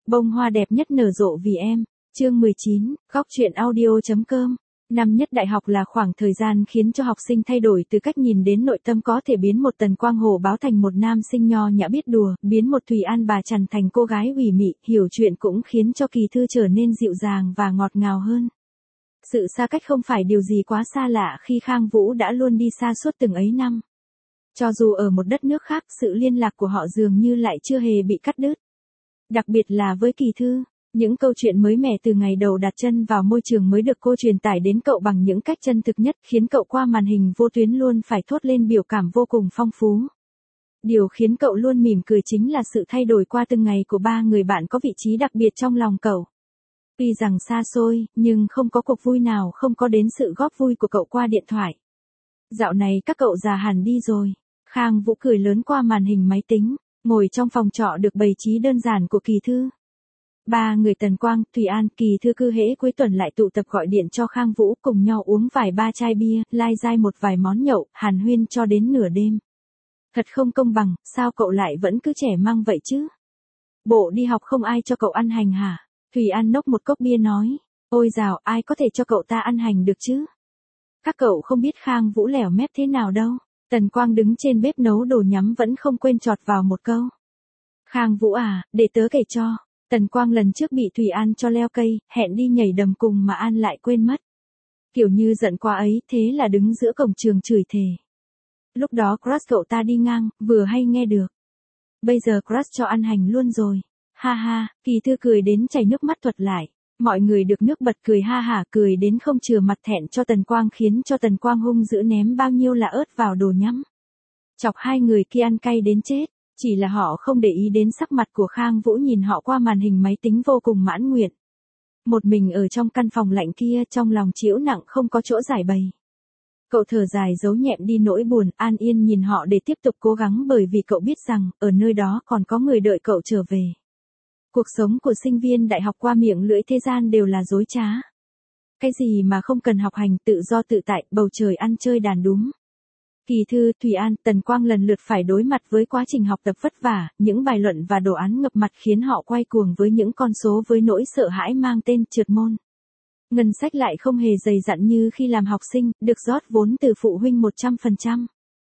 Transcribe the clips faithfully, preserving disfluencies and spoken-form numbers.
Bông hoa đẹp nhất nở rộ vì em. Chương mười chín, góc truyện audio.com. Năm nhất đại học là khoảng thời gian khiến cho học sinh thay đổi từ cách nhìn đến nội tâm, có thể biến một Tần Quang Hồ báo thành một nam sinh nho nhã biết đùa, biến một Thùy An bà Trằn thành cô gái ủy mị, hiểu chuyện, cũng khiến cho Kỳ Thư trở nên dịu dàng và ngọt ngào hơn. Sự xa cách không phải điều gì quá xa lạ khi Khang Vũ đã luôn đi xa suốt từng ấy năm. Cho dù ở một đất nước khác, sự liên lạc của họ dường như lại chưa hề bị cắt đứt. Đặc biệt là với Kỳ Thư, những câu chuyện mới mẻ từ ngày đầu đặt chân vào môi trường mới được cô truyền tải đến cậu bằng những cách chân thực nhất, khiến cậu qua màn hình vô tuyến luôn phải thốt lên biểu cảm vô cùng phong phú. Điều khiến cậu luôn mỉm cười chính là sự thay đổi qua từng ngày của ba người bạn có vị trí đặc biệt trong lòng cậu. Tuy rằng xa xôi, nhưng không có cuộc vui nào không có đến sự góp vui của cậu qua điện thoại. Dạo này các cậu già hẳn đi rồi. Khang Vũ cười lớn qua màn hình máy tính, ngồi trong phòng trọ được bày trí đơn giản của Kỳ Thư. Ba người Tần Quang, Thùy An, Kỳ Thư cứ hễ cuối tuần lại tụ tập gọi điện cho Khang Vũ, cùng nhau uống vài ba chai bia, lai dai một vài món nhậu, hàn huyên cho đến nửa đêm. Thật không công bằng, sao cậu lại vẫn cứ trẻ măng vậy chứ? Bộ đi học không ai cho cậu ăn hành hả? Thùy An nốc một cốc bia nói. Ôi dào, ai có thể cho cậu ta ăn hành được chứ? Các cậu không biết Khang Vũ lẻo mép thế nào đâu. Tần Quang đứng trên bếp nấu đồ nhắm vẫn không quên chọt vào một câu. Khang Vũ à, để tớ kể cho. Tần Quang lần trước bị Thùy An cho leo cây, hẹn đi nhảy đầm cùng mà An lại quên mất. Kiểu như giận quá ấy, thế là đứng giữa cổng trường chửi thề. Lúc đó crush cậu ta đi ngang, vừa hay nghe được. Bây giờ crush cho ăn hành luôn rồi. Ha ha, Kỳ Thư cười đến chảy nước mắt thuật lại. Mọi người được nước bật cười ha hả, cười đến không chừa mặt thẹn cho Tần Quang, khiến cho Tần Quang hung dữ ném bao nhiêu là ớt vào đồ nhắm. Chọc hai người kia ăn cay đến chết. Chỉ là họ không để ý đến sắc mặt của Khang Vũ nhìn họ qua màn hình máy tính vô cùng mãn nguyện. Một mình ở trong căn phòng lạnh kia, trong lòng trĩu nặng không có chỗ giải bày. Cậu thở dài giấu nhẹm đi nỗi buồn, an yên nhìn họ để tiếp tục cố gắng, bởi vì cậu biết rằng, ở nơi đó còn có người đợi cậu trở về. Cuộc sống của sinh viên đại học qua miệng lưỡi thế gian đều là dối trá. Cái gì mà không cần học hành, tự do tự tại, bầu trời ăn chơi đàn đúm. Kỳ Thư, Thùy An, Tần Quang lần lượt phải đối mặt với quá trình học tập vất vả, những bài luận và đồ án ngập mặt khiến họ quay cuồng với những con số với nỗi sợ hãi mang tên trượt môn. Ngân sách lại không hề dày dặn như khi làm học sinh, được rót vốn từ phụ huynh một trăm phần trăm.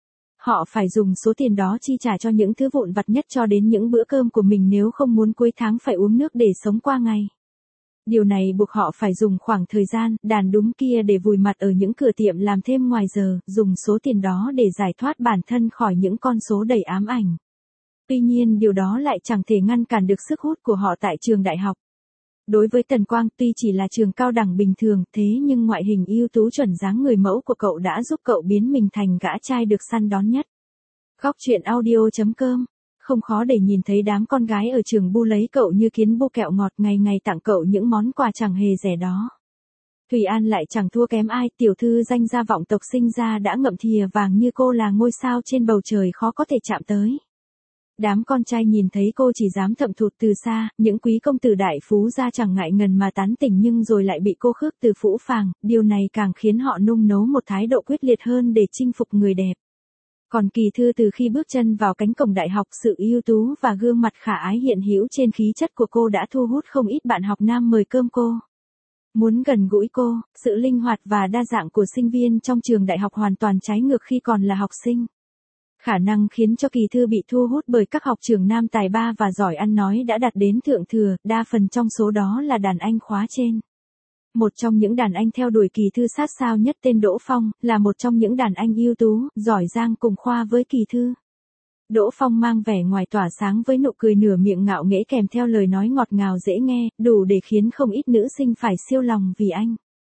Họ phải dùng số tiền đó chi trả cho những thứ vụn vặt nhất cho đến những bữa cơm của mình, nếu không muốn cuối tháng phải uống nước để sống qua ngày. Điều này buộc họ phải dùng khoảng thời gian đàn đúm kia để vùi mặt ở những cửa tiệm làm thêm ngoài giờ, dùng số tiền đó để giải thoát bản thân khỏi những con số đầy ám ảnh. Tuy nhiên điều đó lại chẳng thể ngăn cản được sức hút của họ tại trường đại học. Đối với Tần Quang, tuy chỉ là trường cao đẳng bình thường, thế nhưng ngoại hình ưu tú chuẩn dáng người mẫu của cậu đã giúp cậu biến mình thành gã trai được săn đón nhất. Góc truyện audio.com. Không khó để nhìn thấy đám con gái ở trường bu lấy cậu như kiến bu kẹo ngọt, ngày ngày tặng cậu những món quà chẳng hề rẻ đó. Thùy An lại chẳng thua kém ai, tiểu thư danh gia vọng tộc sinh ra đã ngậm thìa vàng như cô là ngôi sao trên bầu trời khó có thể chạm tới. Đám con trai nhìn thấy cô chỉ dám thậm thụt từ xa, những quý công tử đại phú gia chẳng ngại ngần mà tán tỉnh, nhưng rồi lại bị cô khước từ phũ phàng, điều này càng khiến họ nung nấu một thái độ quyết liệt hơn để chinh phục người đẹp. Còn Kỳ Thư từ khi bước chân vào cánh cổng đại học, sự ưu tú và gương mặt khả ái hiện hữu trên khí chất của cô đã thu hút không ít bạn học nam mời cơm cô. Muốn gần gũi cô, sự linh hoạt và đa dạng của sinh viên trong trường đại học hoàn toàn trái ngược khi còn là học sinh. Khả năng khiến cho Kỳ Thư bị thu hút bởi các học trưởng nam tài ba và giỏi ăn nói đã đạt đến thượng thừa, đa phần trong số đó là đàn anh khóa trên. Một trong những đàn anh theo đuổi Kỳ Thư sát sao nhất, tên Đỗ Phong, là một trong những đàn anh ưu tú, giỏi giang cùng khoa với Kỳ Thư. Đỗ Phong mang vẻ ngoài tỏa sáng với nụ cười nửa miệng ngạo nghễ kèm theo lời nói ngọt ngào dễ nghe, đủ để khiến không ít nữ sinh phải siêu lòng vì anh.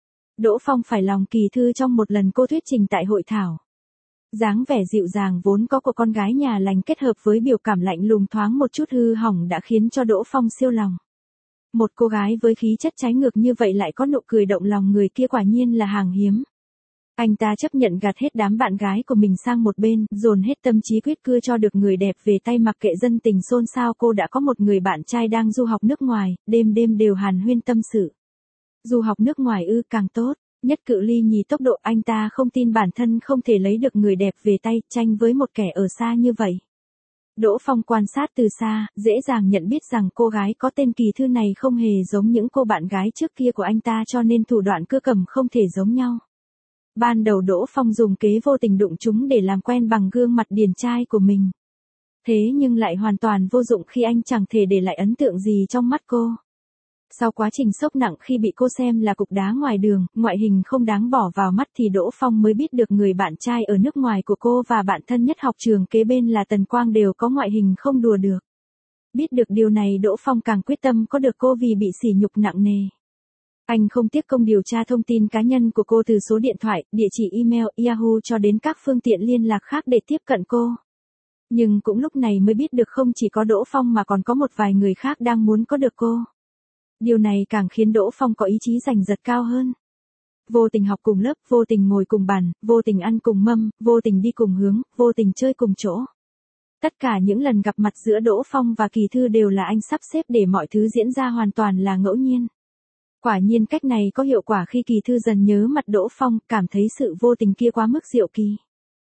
Đỗ Phong phải lòng Kỳ Thư trong một lần cô thuyết trình tại hội thảo. Dáng vẻ dịu dàng vốn có của con gái nhà lành kết hợp với biểu cảm lạnh lùng thoáng một chút hư hỏng đã khiến cho Đỗ Phong siêu lòng. Một cô gái với khí chất trái ngược như vậy lại có nụ cười động lòng người kia quả nhiên là hàng hiếm. Anh ta chấp nhận gạt hết đám bạn gái của mình sang một bên, dồn hết tâm trí quyết cưa cho được người đẹp về tay, mặc kệ dân tình xôn xao. Cô đã có một người bạn trai đang du học nước ngoài, đêm đêm đều hàn huyên tâm sự. Du học nước ngoài ư, càng tốt. Nhất cự ly nhì tốc độ, anh ta không tin bản thân không thể lấy được người đẹp về tay, tranh với một kẻ ở xa như vậy. Đỗ Phong quan sát từ xa, dễ dàng nhận biết rằng cô gái có tên Kỳ Thư này không hề giống những cô bạn gái trước kia của anh ta, cho nên thủ đoạn cưa cầm không thể giống nhau. Ban đầu Đỗ Phong dùng kế vô tình đụng chúng để làm quen bằng gương mặt điển trai của mình. Thế nhưng lại hoàn toàn vô dụng khi anh chẳng thể để lại ấn tượng gì trong mắt cô. Sau quá trình sốc nặng khi bị cô xem là cục đá ngoài đường, ngoại hình không đáng bỏ vào mắt, thì Đỗ Phong mới biết được người bạn trai ở nước ngoài của cô và bạn thân nhất học trường kế bên là Tần Quang đều có ngoại hình không đùa được. Biết được điều này, Đỗ Phong càng quyết tâm có được cô vì bị sỉ nhục nặng nề. Anh không tiếc công điều tra thông tin cá nhân của cô từ số điện thoại, địa chỉ email, Yahoo cho đến các phương tiện liên lạc khác để tiếp cận cô. Nhưng cũng lúc này mới biết được không chỉ có Đỗ Phong mà còn có một vài người khác đang muốn có được cô. Điều này càng khiến Đỗ Phong có ý chí giành giật cao hơn. Vô tình học cùng lớp, vô tình ngồi cùng bàn, vô tình ăn cùng mâm, vô tình đi cùng hướng, vô tình chơi cùng chỗ. Tất cả những lần gặp mặt giữa Đỗ Phong và Kỳ Thư đều là anh sắp xếp để mọi thứ diễn ra hoàn toàn là ngẫu nhiên. Quả nhiên cách này có hiệu quả khi Kỳ Thư dần nhớ mặt Đỗ Phong, cảm thấy sự vô tình kia quá mức diệu kỳ.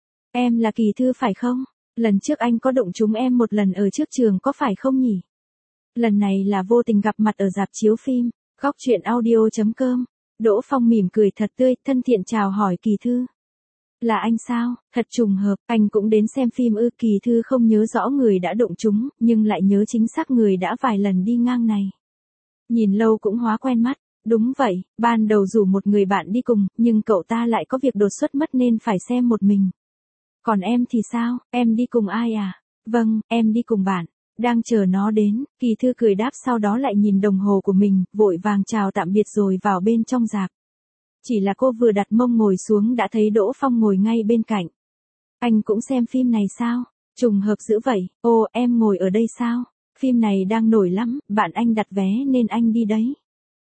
Em là Kỳ Thư phải không? Lần trước anh có đụng chúng em một lần ở trước trường có phải không nhỉ? Lần này là vô tình gặp mặt ở rạp chiếu phim. Góc truyện audio chấm com. Đỗ Phong mỉm cười thật tươi, thân thiện chào hỏi Kỳ Thư. Là anh sao? Thật trùng hợp, anh cũng đến xem phim ư? Kỳ Thư không nhớ rõ người đã đụng chúng, nhưng lại nhớ chính xác người đã vài lần đi ngang này. Nhìn lâu cũng hóa quen mắt. Đúng vậy, ban đầu rủ một người bạn đi cùng, nhưng cậu ta lại có việc đột xuất mất nên phải xem một mình. Còn em thì sao, em đi cùng ai à? Vâng, em đi cùng bạn. Đang chờ nó đến, Kỳ Thư cười đáp, sau đó lại nhìn đồng hồ của mình, vội vàng chào tạm biệt rồi vào bên trong rạp. Chỉ là cô vừa đặt mông ngồi xuống đã thấy Đỗ Phong ngồi ngay bên cạnh. Anh cũng xem phim này sao? Trùng hợp dữ vậy, ô em ngồi ở đây sao? Phim này đang nổi lắm, bạn anh đặt vé nên anh đi đấy.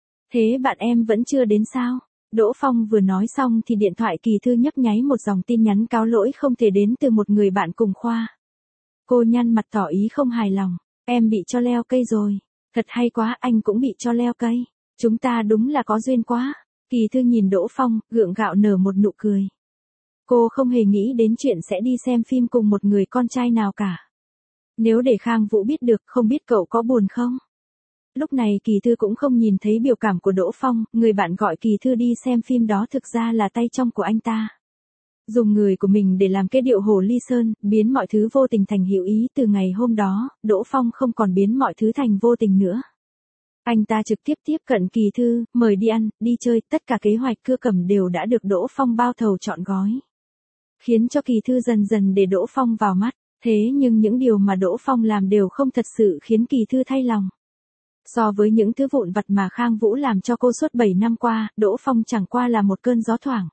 Thế bạn em vẫn chưa đến sao? Đỗ Phong vừa nói xong thì điện thoại Kỳ Thư nhấp nháy một dòng tin nhắn cáo lỗi không thể đến từ một người bạn cùng khoa. Cô nhăn mặt tỏ ý không hài lòng. Em bị cho leo cây rồi. Thật hay quá, anh cũng bị cho leo cây. Chúng ta đúng là có duyên quá. Kỳ Thư nhìn Đỗ Phong, gượng gạo nở một nụ cười. Cô không hề nghĩ đến chuyện sẽ đi xem phim cùng một người con trai nào cả. Nếu để Khang Vũ biết được, không biết cậu có buồn không? Lúc này Kỳ Thư cũng không nhìn thấy biểu cảm của Đỗ Phong, người bạn gọi Kỳ Thư đi xem phim đó thực ra là tay trong của anh ta. Dùng người của mình để làm cái điệu hồ ly sơn, biến mọi thứ vô tình thành hữu ý. Từ ngày hôm đó, Đỗ Phong không còn biến mọi thứ thành vô tình nữa. Anh ta trực tiếp tiếp cận Kỳ Thư, mời đi ăn, đi chơi, tất cả kế hoạch cưa cầm đều đã được Đỗ Phong bao thầu trọn gói. Khiến cho Kỳ Thư dần dần để Đỗ Phong vào mắt, thế nhưng những điều mà Đỗ Phong làm đều không thật sự khiến Kỳ Thư thay lòng. So với những thứ vụn vặt mà Khang Vũ làm cho cô suốt bảy năm qua, Đỗ Phong chẳng qua là một cơn gió thoảng.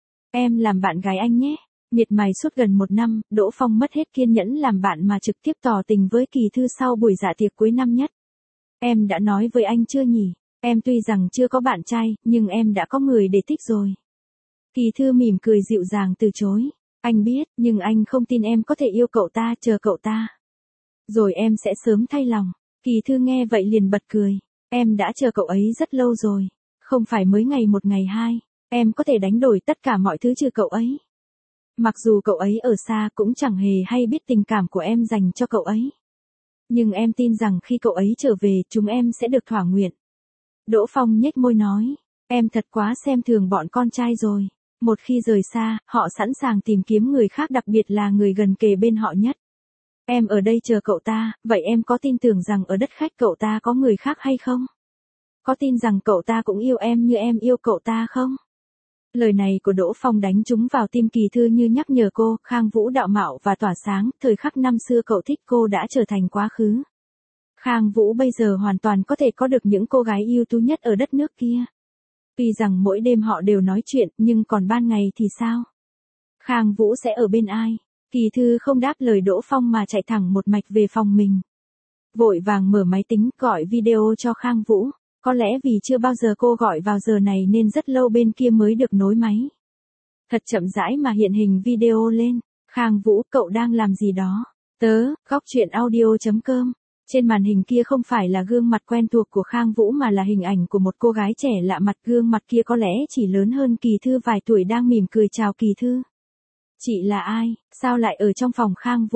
Em làm bạn gái anh nhé. Miệt mài suốt gần một năm, Đỗ Phong mất hết kiên nhẫn làm bạn mà trực tiếp tỏ tình với Kỳ Thư sau buổi dạ tiệc cuối năm nhất. Em đã nói với anh chưa nhỉ? Em tuy rằng chưa có bạn trai, nhưng em đã có người để thích rồi. Kỳ Thư mỉm cười dịu dàng từ chối. Anh biết, nhưng anh không tin em có thể yêu cậu ta, chờ cậu ta. Rồi em sẽ sớm thay lòng. Kỳ Thư nghe vậy liền bật cười. Em đã chờ cậu ấy rất lâu rồi. Không phải mới ngày một ngày hai. Em có thể đánh đổi tất cả mọi thứ trừ cậu ấy. Mặc dù cậu ấy ở xa cũng chẳng hề hay biết tình cảm của em dành cho cậu ấy. Nhưng em tin rằng khi cậu ấy trở về, chúng em sẽ được thỏa nguyện. Đỗ Phong nhếch môi nói. Em thật quá xem thường bọn con trai rồi. Một khi rời xa, họ sẵn sàng tìm kiếm người khác, đặc biệt là người gần kề bên họ nhất. Em ở đây chờ cậu ta, vậy em có tin tưởng rằng ở đất khách cậu ta có người khác hay không? Có tin rằng cậu ta cũng yêu em như em yêu cậu ta không? Lời này của Đỗ Phong đánh trúng vào tim Kỳ Thư như nhắc nhở cô, Khang Vũ đạo mạo và tỏa sáng, thời khắc năm xưa cậu thích cô đã trở thành quá khứ. Khang Vũ bây giờ hoàn toàn có thể có được những cô gái ưu tú nhất ở đất nước kia. Tuy rằng mỗi đêm họ đều nói chuyện, nhưng còn ban ngày thì sao? Khang Vũ sẽ ở bên ai? Kỳ Thư không đáp lời Đỗ Phong mà chạy thẳng một mạch về phòng mình. Vội vàng mở máy tính gọi video cho Khang Vũ. Có lẽ vì chưa bao giờ cô gọi vào giờ này nên rất lâu bên kia mới được nối máy. Thật chậm rãi mà hiện hình video lên. Khang Vũ, cậu đang làm gì đó? Tớ, góc truyện audio chấm com. Trên màn hình kia không phải là gương mặt quen thuộc của Khang Vũ mà là hình ảnh của một cô gái trẻ lạ mặt. Gương mặt kia có lẽ chỉ lớn hơn Kỳ Thư vài tuổi đang mỉm cười chào Kỳ Thư. Chị là ai? Sao lại ở trong phòng Khang Vũ?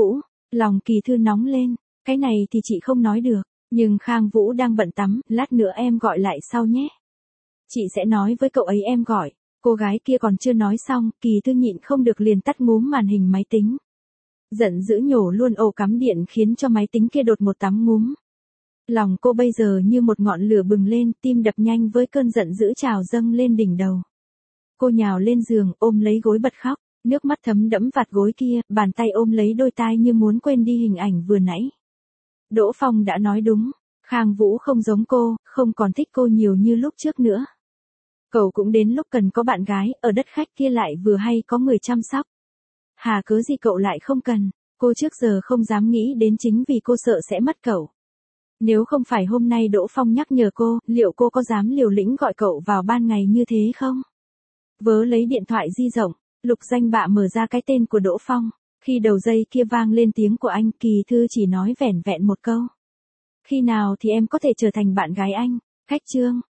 Lòng Kỳ Thư nóng lên, cái này thì chị không nói được, nhưng Khang Vũ đang bận tắm, lát nữa em gọi lại sau nhé. Chị sẽ nói với cậu ấy em gọi. Cô gái kia còn chưa nói xong, Kỳ Thư nhịn không được liền tắt ngúm màn hình máy tính. Giận dữ nhổ luôn ổ cắm điện khiến cho máy tính kia đột một tắm ngúm. Lòng cô bây giờ như một ngọn lửa bừng lên, tim đập nhanh với cơn giận dữ trào dâng lên đỉnh đầu. Cô nhào lên giường, ôm lấy gối bật khóc, nước mắt thấm đẫm vạt gối kia, bàn tay ôm lấy đôi tai như muốn quên đi hình ảnh vừa nãy. Đỗ Phong đã nói đúng, Khang Vũ không giống cô, không còn thích cô nhiều như lúc trước nữa. Cậu cũng đến lúc cần có bạn gái, ở đất khách kia lại vừa hay có người chăm sóc. Hà cớ gì cậu lại không cần, cô trước giờ không dám nghĩ đến chính vì cô sợ sẽ mất cậu. Nếu không phải hôm nay Đỗ Phong nhắc nhở cô, liệu cô có dám liều lĩnh gọi cậu vào ban ngày như thế không? Vớ lấy điện thoại di động, Lục Danh Bạ mở ra cái tên của Đỗ Phong. Khi đầu dây kia vang lên tiếng của anh, Kỳ Thư chỉ nói vẻn vẹn một câu. Khi nào thì em có thể trở thành bạn gái anh? Khách trương.